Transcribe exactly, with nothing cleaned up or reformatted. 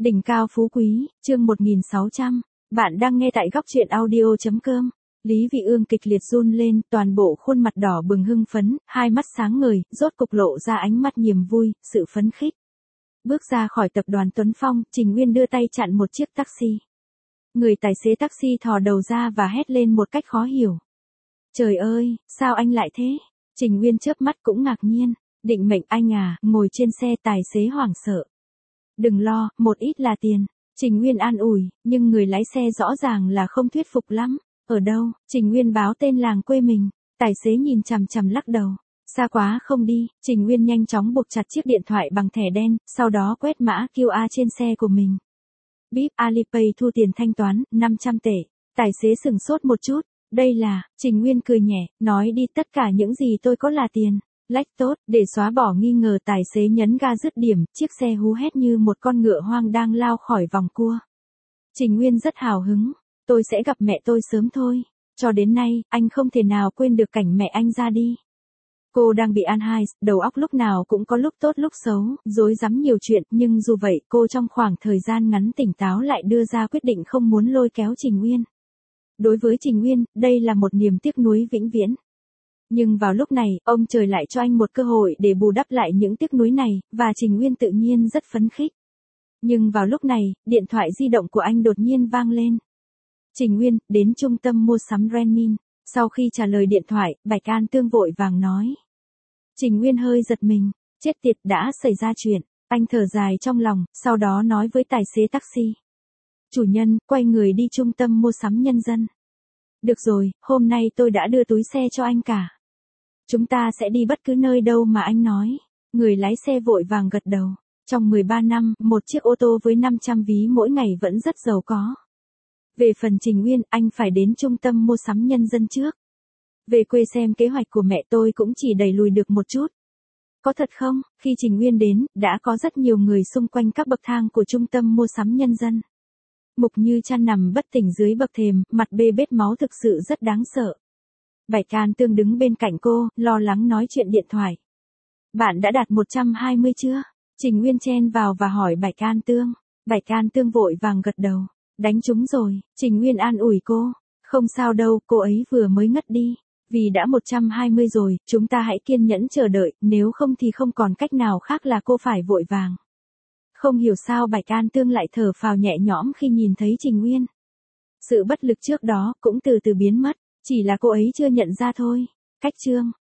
Đỉnh cao phú quý, chương một nghìn sáu trăm. Bạn đang nghe tại góc truyện audio chấm com. Lý Vị Ương kịch liệt run lên, toàn bộ khuôn mặt đỏ bừng hưng phấn, hai mắt sáng ngời, rốt cục lộ ra ánh mắt niềm vui, sự phấn khích. Bước ra khỏi tập đoàn Tuấn Phong, Trình Nguyên đưa tay chặn một chiếc taxi. Người tài xế taxi thò đầu ra và hét lên một cách khó hiểu. Trời ơi, sao anh lại thế? Trình Nguyên chớp mắt cũng ngạc nhiên. Định mệnh anh à, ngồi trên xe, tài xế hoảng sợ. Đừng lo, một ít là tiền. Trình Nguyên an ủi, nhưng người lái xe rõ ràng là không thuyết phục lắm. Ở đâu? Trình Nguyên báo tên làng quê mình. Tài xế nhìn chằm chằm lắc đầu. Xa quá không đi. Trình Nguyên nhanh chóng buộc chặt chiếc điện thoại bằng thẻ đen, sau đó quét mã quy rờ trên xe của mình. Bíp Alipay thu tiền thanh toán, năm trăm tệ. Tài xế sửng sốt một chút. Đây là, Trình Nguyên cười nhẹ, nói đi, tất cả những gì tôi có là tiền. Lách tốt, để xóa bỏ nghi ngờ, tài xế nhấn ga dứt điểm, chiếc xe hú hét như một con ngựa hoang đang lao khỏi vòng cua. Trình Nguyên rất hào hứng, tôi sẽ gặp mẹ tôi sớm thôi. Cho đến nay, anh không thể nào quên được cảnh mẹ anh ra đi. Cô đang bị Alzheimer, đầu óc lúc nào cũng có lúc tốt lúc xấu, rối rắm nhiều chuyện, nhưng dù vậy, cô trong khoảng thời gian ngắn tỉnh táo lại đưa ra quyết định không muốn lôi kéo Trình Nguyên. Đối với Trình Nguyên, đây là một niềm tiếc nuối vĩnh viễn. Nhưng vào lúc này, ông trời lại cho anh một cơ hội để bù đắp lại những tiếc nuối này, và Trình Nguyên tự nhiên rất phấn khích. Nhưng vào lúc này, điện thoại di động của anh đột nhiên vang lên. Trình Nguyên, đến trung tâm mua sắm Renmin. Sau khi trả lời điện thoại, Bạch An Tương vội vàng nói. Trình Nguyên hơi giật mình, chết tiệt, đã xảy ra chuyện. Anh thở dài trong lòng, sau đó nói với tài xế taxi. Chủ nhân, quay người đi trung tâm mua sắm Nhân dân. Được rồi, hôm nay tôi đã đưa túi xe cho anh cả. Chúng ta sẽ đi bất cứ nơi đâu mà anh nói. Người lái xe vội vàng gật đầu. Trong mười ba năm, một chiếc ô tô với năm trăm ví mỗi ngày vẫn rất giàu có. Về phần Trình Nguyên, anh phải đến trung tâm mua sắm Nhân dân trước. Về quê xem kế hoạch của mẹ tôi cũng chỉ đẩy lùi được một chút. Có thật không? Khi Trình Nguyên đến, đã có rất nhiều người xung quanh các bậc thang của trung tâm mua sắm Nhân dân. Mục Như Trăn nằm bất tỉnh dưới bậc thềm, mặt bê bết máu, thực sự rất đáng sợ. Bạch An Tương đứng bên cạnh cô, lo lắng nói chuyện điện thoại. Bạn đã đạt một trăm hai mươi chưa? Trình Nguyên chen vào và hỏi Bạch An Tương. Bạch An Tương vội vàng gật đầu. Đánh trúng rồi. Trình Nguyên an ủi cô. Không sao đâu, cô ấy vừa mới ngất đi. Vì đã một trăm hai mươi rồi, chúng ta hãy kiên nhẫn chờ đợi, nếu không thì không còn cách nào khác là cô phải vội vàng. Không hiểu sao Bạch An Tương lại thở phào nhẹ nhõm khi nhìn thấy Trình Nguyên. Sự bất lực trước đó cũng từ từ biến mất, chỉ là cô ấy chưa nhận ra thôi. Cách chương